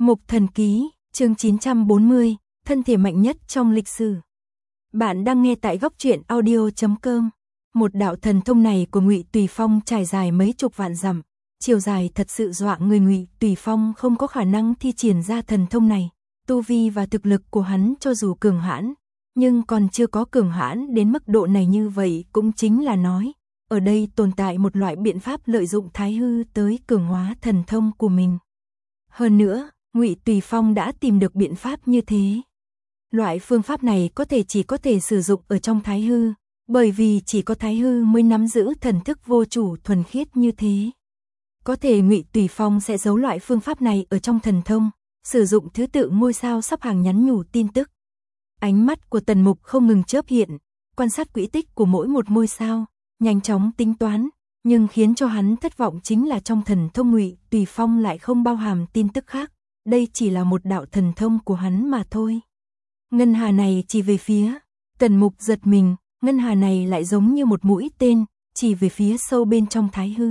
Mục Thần Ký, chương 940, thân thể mạnh nhất trong lịch sử. Bạn đang nghe tại góc truyện audio.com. Một đạo thần thông này của Ngụy Tùy Phong trải dài mấy chục vạn dặm, chiều dài thật sự dọa người. Ngụy Tùy Phong không có khả năng thi triển ra thần thông này, tu vi và thực lực của hắn cho dù cường hãn, nhưng còn chưa có cường hãn đến mức độ này. Như vậy cũng chính là nói, ở đây tồn tại một loại biện pháp lợi dụng thái hư tới cường hóa thần thông của mình. Hơn nữa, Ngụy Tùy Phong đã tìm được biện pháp như thế. Loại phương pháp này chỉ có thể sử dụng ở trong thái hư, bởi vì chỉ có thái hư mới nắm giữ thần thức vô chủ thuần khiết như thế. Có thể Ngụy Tùy Phong sẽ giấu loại phương pháp này ở trong thần thông, sử dụng thứ tự ngôi sao sắp hàng nhắn nhủ tin tức. Ánh mắt của Tần Mục không ngừng chớp hiện, quan sát quỹ tích của mỗi một ngôi sao, nhanh chóng tính toán, nhưng khiến cho hắn thất vọng chính là trong thần thông Ngụy Tùy Phong lại không bao hàm tin tức khác, đây chỉ là một đạo thần thông của hắn mà thôi. Ngân hà này chỉ về phía, Tần Mục giật mình, ngân hà này lại giống như một mũi tên, chỉ về phía sâu bên trong thái hư.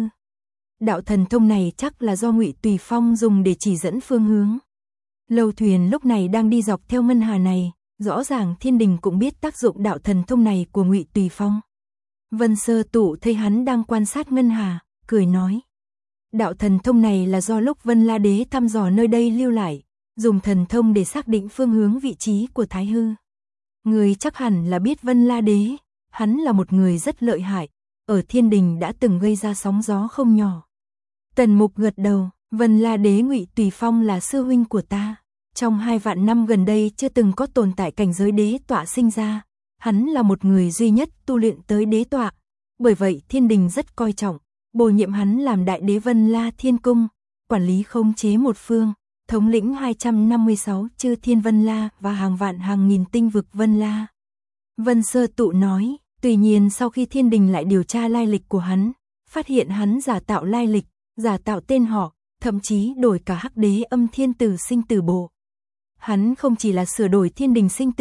Đạo thần thông này chắc là do Ngụy Tùy Phong dùng để chỉ dẫn phương hướng. Lâu Thuyền lúc này đang đi dọc theo ngân hà này, rõ ràng Thiên Đình cũng biết tác dụng đạo thần thông này của Ngụy Tùy Phong. Vân Sơ Tụ thấy hắn đang quan sát ngân hà, cười nói. Đạo thần thông này là do lúc Vân La Đế thăm dò nơi đây lưu lại, dùng thần thông để xác định phương hướng vị trí của thái hư. Người chắc hẳn là biết Vân La Đế, hắn là một người rất lợi hại, ở Thiên Đình đã từng gây ra sóng gió không nhỏ. Tần Mục gật đầu, Vân La Đế Ngụy Tùy Phong là sư huynh của ta. Trong 2 vạn năm gần đây chưa từng có tồn tại cảnh giới đế tọa sinh ra, hắn là một người duy nhất tu luyện tới đế tọa, bởi vậy Thiên Đình rất coi trọng, bổ nhiệm hắn làm đại đế Vân La Thiên Cung, quản lý khống chế một phương, thống lĩnh 256 chư thiên Vân La và hàng vạn hàng nghìn tinh vực Vân La. Vân Sơ Tụ nói, tuy nhiên sau khi Thiên Đình lại điều tra lai lịch của hắn, phát hiện hắn giả tạo lai lịch, giả tạo tên họ, thậm chí đổi cả Hắc Đế Âm Thiên Tử Sinh Tử Bộ. Hắn không chỉ là sửa đổi Thiên Đình sinh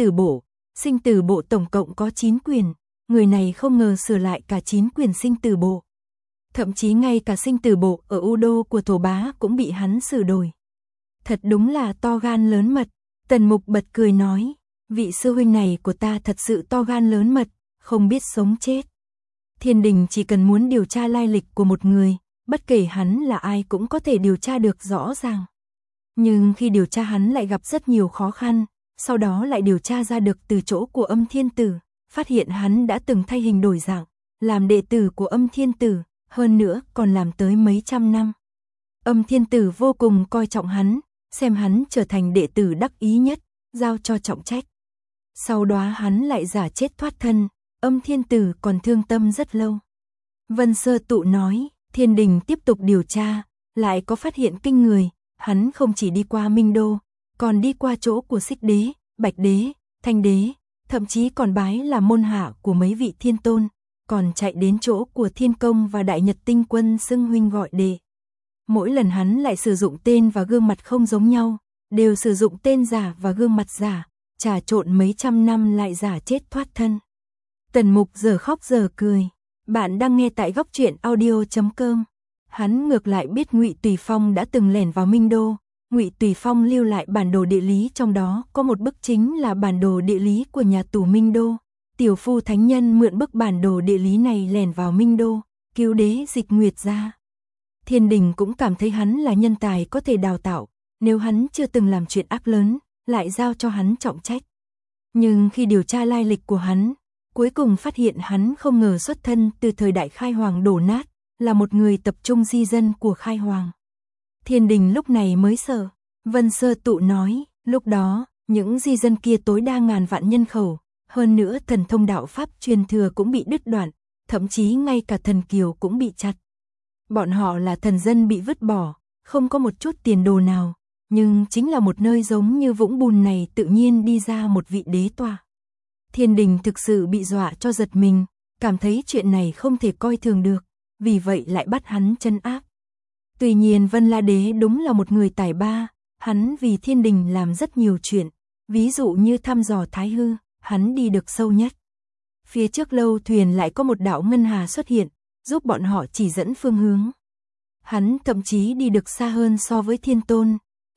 tử bộ tổng cộng có 9 quyền, người này không ngờ sửa lại cả 9 quyền sinh tử bộ. Thậm chí ngay cả sinh tử bộ ở U Đô của Thổ Bá cũng bị hắn sửa đổi. Thật đúng là to gan lớn mật, Tần Mục bật cười nói, vị sư huynh này của ta thật sự to gan lớn mật, không biết sống chết. Thiên Đình chỉ cần muốn điều tra lai lịch của một người, bất kể hắn là ai cũng có thể điều tra được rõ ràng. Nhưng khi điều tra hắn lại gặp rất nhiều khó khăn, sau đó lại điều tra ra được từ chỗ của Âm Thiên Tử, phát hiện hắn đã từng thay hình đổi dạng, làm đệ tử của Âm Thiên Tử, hơn nữa còn làm tới mấy trăm năm. Âm Thiên Tử vô cùng coi trọng hắn, xem hắn trở thành đệ tử đắc ý nhất, giao cho trọng trách. Sau đó hắn lại giả chết thoát thân, Âm Thiên Tử còn thương tâm rất lâu. Vân Sơ Tụ nói, Thiên Đình tiếp tục điều tra, lại có phát hiện kinh người, hắn không chỉ đi qua Minh Đô, còn đi qua chỗ của Xích Đế, Bạch Đế, Thanh Đế, thậm chí còn bái là môn hạ của mấy vị thiên tôn, còn chạy đến chỗ của Thiên Công và Đại Nhật Tinh Quân xưng huynh gọi đệ. Mỗi lần hắn lại sử dụng tên và gương mặt không giống nhau, đều sử dụng tên giả và gương mặt giả, trà trộn mấy trăm năm lại giả chết thoát thân. Tần Mục giờ khóc giờ cười. Bạn đang nghe tại góc truyện audio.com. Hắn ngược lại biết Ngụy Tùy Phong đã từng lẻn vào Minh Đô. Ngụy Tùy Phong lưu lại bản đồ địa lý, trong đó có một bức chính là bản đồ địa lý của nhà tù Minh Đô. Tiểu Phu Thánh Nhân mượn bức bản đồ địa lý này lẻn vào Minh Đô, cứu đế Dịch Nguyệt ra. Thiên Đình cũng cảm thấy hắn là nhân tài có thể đào tạo, nếu hắn chưa từng làm chuyện ác lớn, lại giao cho hắn trọng trách. Nhưng khi điều tra lai lịch của hắn, cuối cùng phát hiện hắn không ngờ xuất thân từ thời đại Khai Hoàng đổ nát, là một người tập trung di dân của Khai Hoàng. Thiên Đình lúc này mới sợ. Vân Sơ Tụ nói, lúc đó, những di dân kia tối đa ngàn vạn nhân khẩu, hơn nữa thần thông đạo pháp truyền thừa cũng bị đứt đoạn, thậm chí ngay cả thần kiều cũng bị chặt. Bọn họ là thần dân bị vứt bỏ, không có một chút tiền đồ nào, nhưng chính là một nơi giống như vũng bùn này tự nhiên đi ra một vị đế tọa. Thiên Đình thực sự bị dọa cho giật mình, cảm thấy chuyện này không thể coi thường được, vì vậy lại bắt hắn trấn áp. Tuy nhiên Vân La Đế đúng là một người tài ba, hắn vì Thiên Đình làm rất nhiều chuyện, ví dụ như thăm dò thái hư, hắn đi được sâu nhất. Phía trước Lâu Thuyền lại có một đạo ngân hà xuất hiện, giúp bọn họ chỉ dẫn phương hướng. Hắn thậm chí đi được xa hơn so với Thiên Tôn,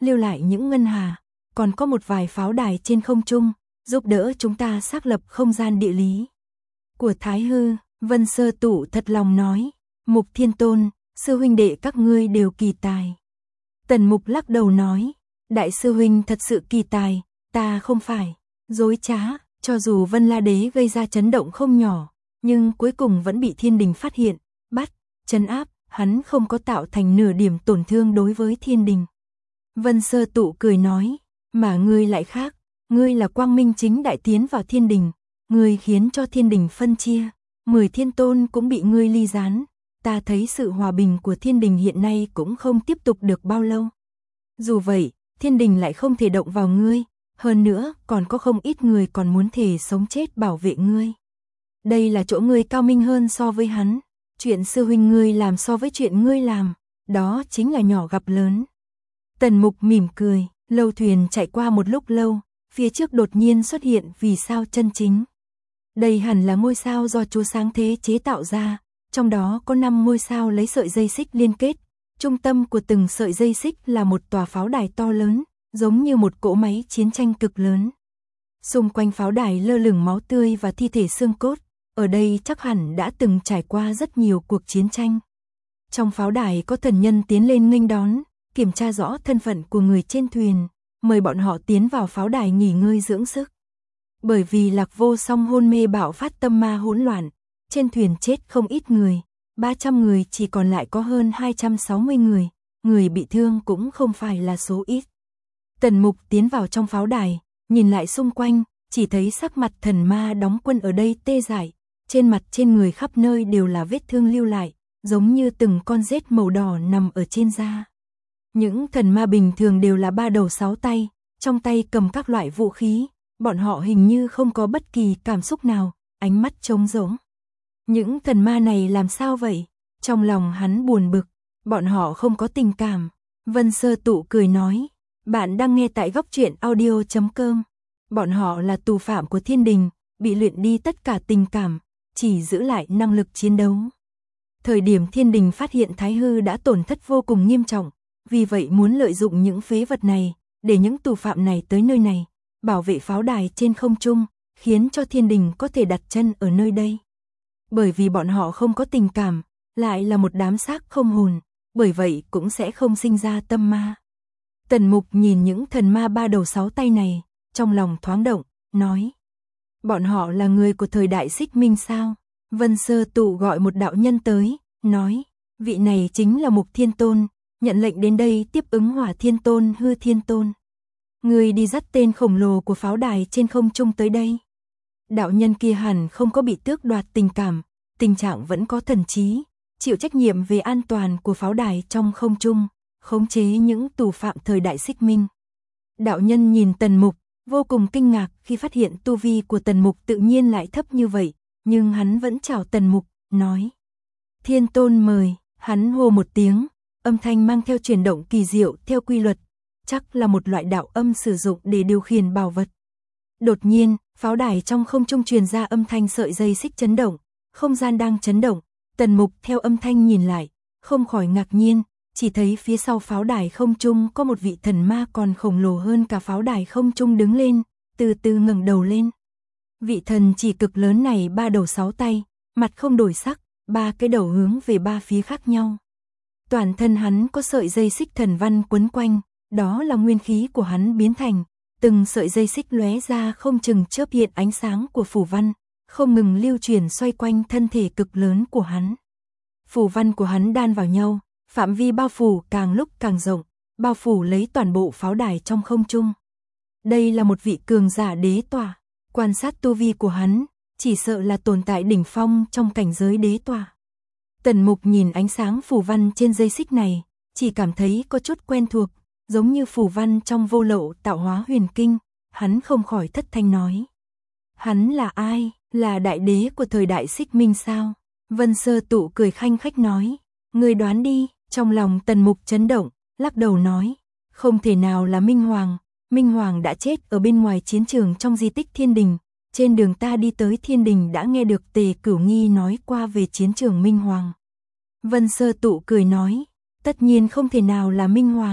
lưu lại những ngân hà, còn có một vài pháo đài trên không trung, giúp đỡ chúng ta xác lập không gian địa lý của Thái Hư. Vân Sơ Tụ thật lòng nói, Mục Thiên Tôn, sư huynh đệ các ngươi đều kỳ tài. Tần Mục lắc đầu nói, đại sư huynh thật sự kỳ tài, ta không phải dối trá, cho dù Vân La Đế gây ra chấn động không nhỏ, nhưng cuối cùng vẫn bị thiên đình phát hiện, bắt, trấn áp, hắn không có tạo thành nửa điểm tổn thương đối với thiên đình. Vân Sơ Tụ cười nói, mà ngươi lại khác, ngươi là quang minh chính đại tiến vào thiên đình, ngươi khiến cho thiên đình phân chia, 10 thiên tôn cũng bị ngươi ly gián, ta thấy sự hòa bình của thiên đình hiện nay cũng không tiếp tục được bao lâu. Dù vậy, thiên đình lại không thể động vào ngươi, hơn nữa còn có không ít người còn muốn thề sống chết bảo vệ ngươi. Đây là chỗ ngươi cao minh hơn so với hắn, chuyện sư huynh ngươi làm so với chuyện ngươi làm, đó chính là nhỏ gặp lớn. Tần Mục mỉm cười, lâu thuyền chạy qua một lúc lâu, phía trước đột nhiên xuất hiện vì sao chân chính. Đây hẳn là ngôi sao do Chúa Sáng Thế chế tạo ra, trong đó có 5 ngôi sao lấy sợi dây xích liên kết, trung tâm của từng sợi dây xích là một tòa pháo đài to lớn, giống như một cỗ máy chiến tranh cực lớn. Xung quanh pháo đài lơ lửng máu tươi và thi thể xương cốt, ở đây chắc hẳn đã từng trải qua rất nhiều cuộc chiến tranh. Trong pháo đài có thần nhân tiến lên nghênh đón, kiểm tra rõ thân phận của người trên thuyền, mời bọn họ tiến vào pháo đài nghỉ ngơi dưỡng sức. Bởi vì Lạc Vô Song hôn mê bạo phát tâm ma hỗn loạn, trên thuyền chết không ít người, 300 người chỉ còn lại có hơn 260 người, người bị thương cũng không phải là số ít. Tần Mục tiến vào trong pháo đài, nhìn lại xung quanh, chỉ thấy sắc mặt thần ma đóng quân ở đây tê dại, trên mặt trên người khắp nơi đều là vết thương lưu lại, giống như từng con rết màu đỏ nằm ở trên da. Những thần ma bình thường đều là 3 đầu 6 tay, trong tay cầm các loại vũ khí, bọn họ hình như không có bất kỳ cảm xúc nào, ánh mắt trống rỗng. Những thần ma này làm sao vậy? Trong lòng hắn buồn bực, bọn họ không có tình cảm. Vân Sơ Tụ cười nói, bạn đang nghe tại góc truyện audio.com. Bọn họ là tù phạm của thiên đình, bị luyện đi tất cả tình cảm, chỉ giữ lại năng lực chiến đấu. Thời điểm thiên đình phát hiện Thái Hư đã tổn thất vô cùng nghiêm trọng, vì vậy muốn lợi dụng những phế vật này, để những tù phạm này tới nơi này, bảo vệ pháo đài trên không trung, khiến cho thiên đình có thể đặt chân ở nơi đây. Bởi vì bọn họ không có tình cảm, lại là một đám xác không hồn, bởi vậy cũng sẽ không sinh ra tâm ma. Tần Mục nhìn những thần ma 3 đầu 6 tay này, trong lòng thoáng động, nói, bọn họ là người của thời đại Xích Minh sao? Vân Sơ Tụ gọi một đạo nhân tới, nói, vị này chính là Mục Thiên Tôn, nhận lệnh đến đây tiếp ứng Hỏa Thiên Tôn, Hư Thiên Tôn. Người đi dắt tên khổng lồ của pháo đài trên không trung tới đây. Đạo nhân kia hẳn không có bị tước đoạt tình cảm, tình trạng vẫn có thần trí, chịu trách nhiệm về an toàn của pháo đài trong không trung, khống chế những tù phạm thời đại Xích Minh. Đạo nhân nhìn Tần Mục, vô cùng kinh ngạc khi phát hiện tu vi của Tần Mục tự nhiên lại thấp như vậy, nhưng hắn vẫn chào Tần Mục, nói, Thiên Tôn mời. Hắn hô một tiếng, âm thanh mang theo chuyển động kỳ diệu theo quy luật, chắc là một loại đạo âm sử dụng để điều khiển bảo vật. Đột nhiên, pháo đài trong không trung truyền ra âm thanh sợi dây xích chấn động, không gian đang chấn động. Tần Mục theo âm thanh nhìn lại, không khỏi ngạc nhiên, chỉ thấy phía sau pháo đài không trung có một vị thần ma còn khổng lồ hơn cả pháo đài không trung đứng lên, từ từ ngẩng đầu lên. Vị thần chỉ cực lớn này 3 đầu 6 tay, mặt không đổi sắc, 3 cái đầu hướng về 3 phía khác nhau. Toàn thân hắn có sợi dây xích thần văn quấn quanh, đó là nguyên khí của hắn biến thành, từng sợi dây xích lóe ra không chừng chớp hiện ánh sáng của phù văn, không ngừng lưu chuyển xoay quanh thân thể cực lớn của hắn. Phù văn của hắn đan vào nhau, phạm vi bao phủ càng lúc càng rộng, bao phủ lấy toàn bộ pháo đài trong không trung. Đây là một vị cường giả đế tòa, quan sát tu vi của hắn, chỉ sợ là tồn tại đỉnh phong trong cảnh giới đế tòa. Tần Mục nhìn ánh sáng phù văn trên dây xích này, chỉ cảm thấy có chút quen thuộc, giống như phù văn trong Vô Lậu Tạo Hóa Huyền Kinh, hắn không khỏi thất thanh nói. Hắn là ai? Là đại đế của thời đại Xích Minh sao? Vân Sơ Tụ cười khanh khách nói, người đoán đi. Trong lòng Tần Mục chấn động, lắc đầu nói, không thể nào là Minh Hoàng. Minh Hoàng đã chết ở bên ngoài chiến trường trong di tích Thiên Đình. Trên đường ta đi tới Thiên Đình đã nghe được Tề Cửu Nghi nói qua về chiến trường Minh Hoàng. Vân Sơ Tụ cười nói, tất nhiên không thể nào là Minh Hoàng.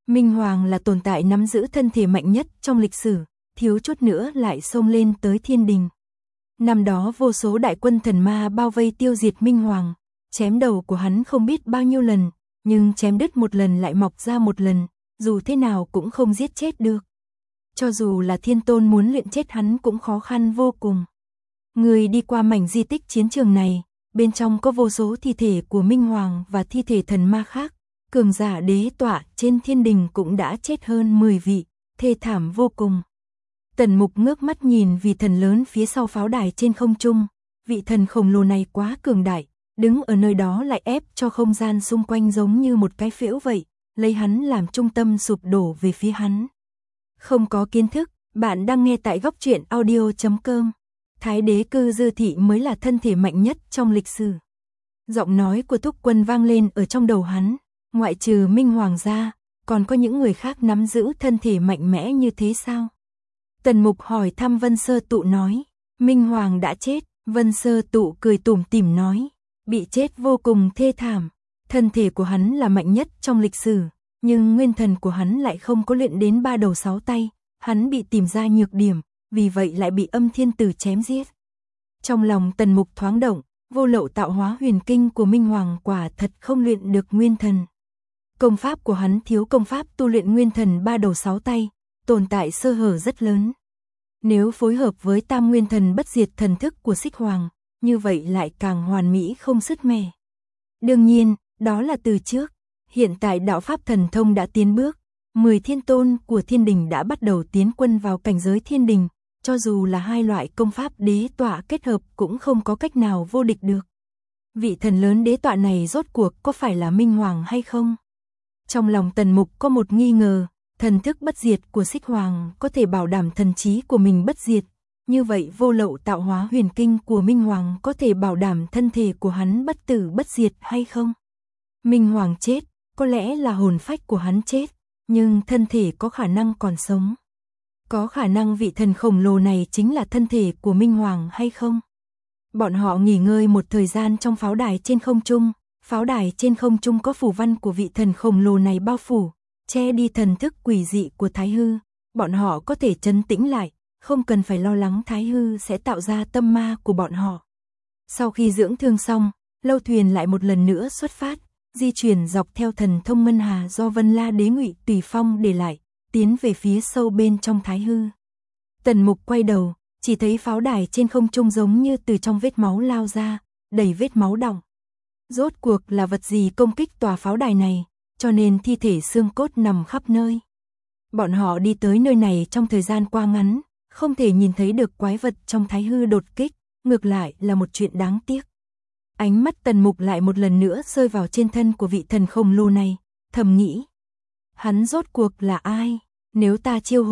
Minh Hoàng là tồn tại nắm giữ thân thể mạnh nhất trong lịch sử, thiếu chút nữa lại xông lên tới thiên đình. Năm đó vô số đại quân thần ma bao vây tiêu diệt Minh Hoàng, chém đầu của hắn không biết bao nhiêu lần, nhưng chém đứt một lần lại mọc ra một lần, dù thế nào cũng không giết chết được. Cho dù là Thiên Tôn muốn luyện chết hắn cũng khó khăn vô cùng. Người đi qua mảnh di tích chiến trường này, bên trong có vô số thi thể của Minh Hoàng và thi thể thần ma khác, cường giả đế tọa trên thiên đình cũng đã chết hơn 10 vị, thê thảm vô cùng. Tần Mục ngước mắt nhìn vị thần lớn phía sau pháo đài trên không trung, vị thần khổng lồ này quá cường đại, đứng ở nơi đó lại ép cho không gian xung quanh giống như một cái phễu vậy, lấy hắn làm trung tâm sụp đổ về phía hắn. Không có kiến thức, bạn đang nghe tại góc truyện audio.com. Thái đế Cư Dư Thị mới là thân thể mạnh nhất trong lịch sử. Giọng nói của Thúc Quân vang lên ở trong đầu hắn, ngoại trừ Minh Hoàng ra, còn có những người khác nắm giữ thân thể mạnh mẽ như thế sao? Tần Mục hỏi thăm Vân Sơ Tụ nói, Minh Hoàng đã chết. Vân Sơ Tụ cười tủm tỉm nói, bị chết vô cùng thê thảm. Thân thể của hắn là mạnh nhất trong lịch sử, nhưng nguyên thần của hắn lại không có luyện đến 3 đầu 6 tay, hắn bị tìm ra nhược điểm, vì vậy lại bị Âm Thiên Tử chém giết. Trong lòng Tần Mục thoáng động, vô lậu tạo hóa huyền kinh của Minh Hoàng quả thật không luyện được nguyên thần. Công pháp của hắn thiếu công pháp tu luyện nguyên thần 3 đầu 6 tay, tồn tại sơ hở rất lớn. Nếu phối hợp với Tam Nguyên Thần Bất Diệt thần thức của Xích Hoàng, như vậy lại càng hoàn mỹ không sứt mẻ. Đương nhiên, đó là từ trước, hiện tại đạo pháp thần thông đã tiến bước, 10 thiên tôn của thiên đình đã bắt đầu tiến quân vào cảnh giới thiên đình, cho dù là hai loại công pháp đế tọa kết hợp cũng không có cách nào vô địch được. Vị thần lớn đế tọa này rốt cuộc có phải là Minh Hoàng hay không? Trong lòng Tần Mục có một nghi ngờ, thần thức bất diệt của Xích Hoàng có thể bảo đảm thần trí của mình bất diệt, như vậy vô lậu tạo hóa huyền kinh của Minh Hoàng có thể bảo đảm thân thể của hắn bất tử bất diệt hay không? Minh Hoàng chết, có lẽ là hồn phách của hắn chết, nhưng thân thể có khả năng còn sống. Có khả năng vị thần khổng lồ này chính là thân thể của Minh Hoàng hay không? Bọn họ nghỉ ngơi một thời gian trong pháo đài trên không trung, pháo đài trên không trung có phù văn của vị thần khổng lồ này bao phủ, che đi thần thức quỷ dị của Thái Hư, bọn họ có thể trấn tĩnh lại, không cần phải lo lắng Thái Hư sẽ tạo ra tâm ma của bọn họ. Sau khi dưỡng thương xong, lâu thuyền lại một lần nữa xuất phát, di chuyển dọc theo thần thông ngân hà do Vân La Đế Ngụy Tùy Phong để lại, tiến về phía sâu bên trong Thái Hư. Tần Mục quay đầu, chỉ thấy pháo đài trên không trung giống như từ trong vết máu lao ra, đầy vết máu đọng. Rốt cuộc là vật gì công kích tòa pháo đài này, cho nên thi thể xương cốt nằm khắp nơi. Bọn họ đi tới nơi này trong thời gian quá ngắn, không thể nhìn thấy được quái vật trong Thái Hư đột kích, ngược lại là một chuyện đáng tiếc. Ánh mắt Tần Mục lại một lần nữa rơi vào trên thân của vị thần khổng lồ này, thầm nghĩ. Hắn rốt cuộc là ai? Nếu ta triệu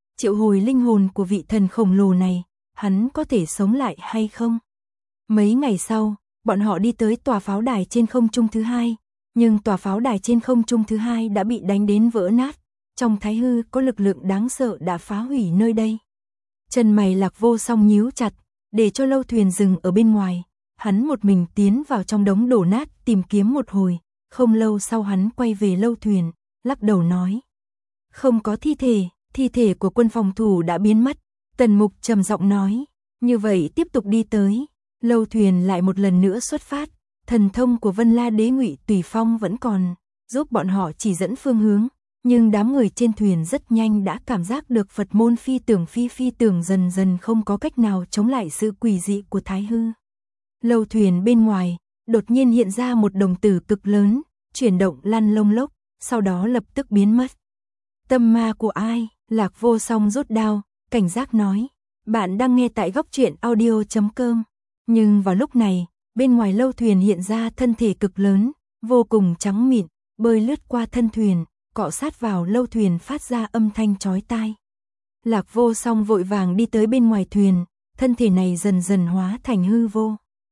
hồi linh hồn của vị thần khổng lồ này, hắn có thể sống lại hay không? Mấy ngày sau, bọn họ đi tới tòa pháo đài trên không trung thứ hai, nhưng tòa pháo đài trên không trung thứ hai đã bị đánh đến vỡ nát, trong Thái Hư có lực lượng đáng sợ đã phá hủy nơi đây. Chân mày Lạc Vô Song nhíu chặt, để cho lâu thuyền dừng ở bên ngoài, hắn một mình tiến vào trong đống đổ nát tìm kiếm một hồi, không lâu sau hắn quay về lâu thuyền, lắc đầu nói. Không có thi thể của quân phòng thủ đã biến mất. Tần Mục trầm giọng nói, như vậy tiếp tục đi tới. Lâu thuyền lại một lần nữa xuất phát, thần thông của Vân La Đế Ngụy Tùy Phong vẫn còn, giúp bọn họ chỉ dẫn phương hướng, nhưng đám người trên thuyền rất nhanh đã cảm giác được Phật môn phi tưởng dần dần không có cách nào chống lại sự quỷ dị của Thái Hư. Lâu thuyền bên ngoài, đột nhiên hiện ra một đồng tử cực lớn, chuyển động lăn lông lốc, sau đó lập tức biến mất. Tâm ma của ai? Lạc Vô Song rút đao, cảnh giác nói. Bạn đang nghe tại góc truyện audio.com. Nhưng vào lúc này, bên ngoài lâu thuyền hiện ra thân thể cực lớn, vô cùng trắng mịn, bơi lướt qua thân thuyền, cọ sát vào lâu thuyền phát ra âm thanh chói tai. Lạc Vô Song vội vàng đi tới bên ngoài thuyền, thân thể này dần dần hóa thành hư vô.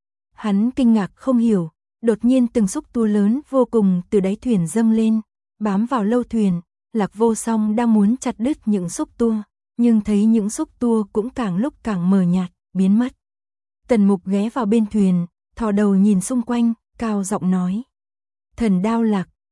Hắn kinh ngạc không hiểu, đột nhiên từng xúc tua lớn vô cùng từ đáy thuyền dâng lên, bám vào lâu thuyền. Lạc Vô Song đang muốn chặt đứt những xúc tua, nhưng thấy những xúc tua cũng càng lúc càng mờ nhạt, biến mất. Tần Mục ghé vào bên thuyền, thò đầu nhìn xung quanh, cao giọng nói. Thần đao lạc,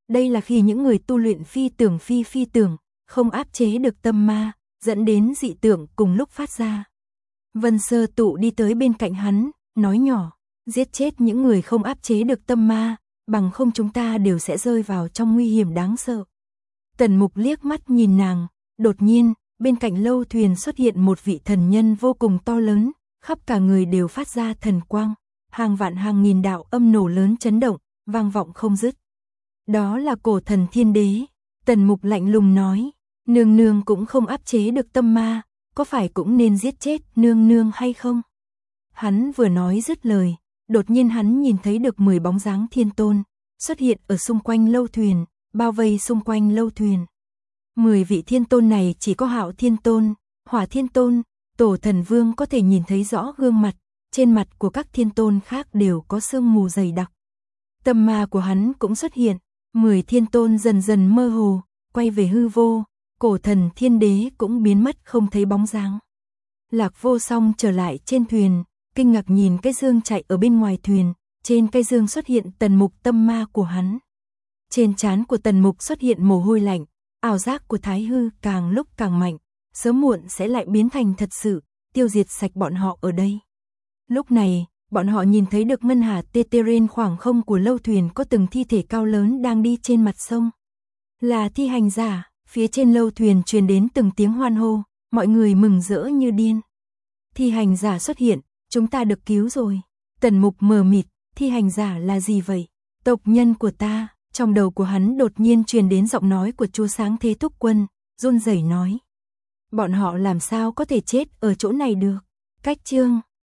Đây là khi những người tu luyện phi tưởng, không áp chế được tâm ma, dẫn đến dị tượng cùng lúc phát ra. Vân Sơ Tụ đi tới bên cạnh hắn, nói nhỏ, giết chết những người không áp chế được tâm ma, bằng không chúng ta đều sẽ rơi vào trong nguy hiểm đáng sợ. Tần Mục liếc mắt nhìn nàng, đột nhiên, bên cạnh lâu thuyền xuất hiện một vị thần nhân vô cùng to lớn, khắp cả người đều phát ra thần quang, hàng vạn hàng nghìn đạo âm nổ lớn chấn động, vang vọng không dứt. Đó là cổ thần thiên đế. Tần Mục lạnh lùng nói, nương nương cũng không áp chế được tâm ma, có phải cũng nên giết chết nương nương hay không? Hắn vừa nói dứt lời, đột nhiên hắn nhìn thấy được 10 bóng dáng thiên tôn, xuất hiện ở xung quanh lâu thuyền, bao vây xung quanh lâu thuyền. 10 vị thiên tôn này chỉ có Hạo Thiên Tôn, Hỏa Thiên Tôn, Tổ Thần Vương có thể nhìn thấy rõ gương mặt, trên mặt của các thiên tôn khác đều có sương mù dày đặc. Tâm ma của hắn cũng xuất hiện, 10 thiên tôn dần dần mơ hồ, quay về hư vô, cổ thần thiên đế cũng biến mất không thấy bóng dáng. Lạc Vô Song trở lại trên thuyền, kinh ngạc nhìn cái dương chạy ở bên ngoài thuyền, trên cái dương xuất hiện Tần Mục tâm ma của hắn. Trên trán của Tần Mục xuất hiện mồ hôi lạnh, ảo giác của Thái Hư càng lúc càng mạnh, sớm muộn sẽ lại biến thành thật sự, tiêu diệt sạch bọn họ ở đây. Lúc này, bọn họ nhìn thấy được ngân hà Teteren khoảng không của lâu thuyền có từng thi thể cao lớn đang đi trên mặt sông. Là thi hành giả, phía trên lâu thuyền truyền đến từng tiếng hoan hô, mọi người mừng rỡ như điên. Thi hành giả xuất hiện, chúng ta được cứu rồi. Tần Mục mờ mịt, thi hành giả là gì vậy? Tộc nhân của ta. Trong đầu của hắn đột nhiên truyền đến giọng nói của chúa Sáng Thế Thúc Quân, run rẩy nói. Bọn họ làm sao có thể chết ở chỗ này được? Cách chương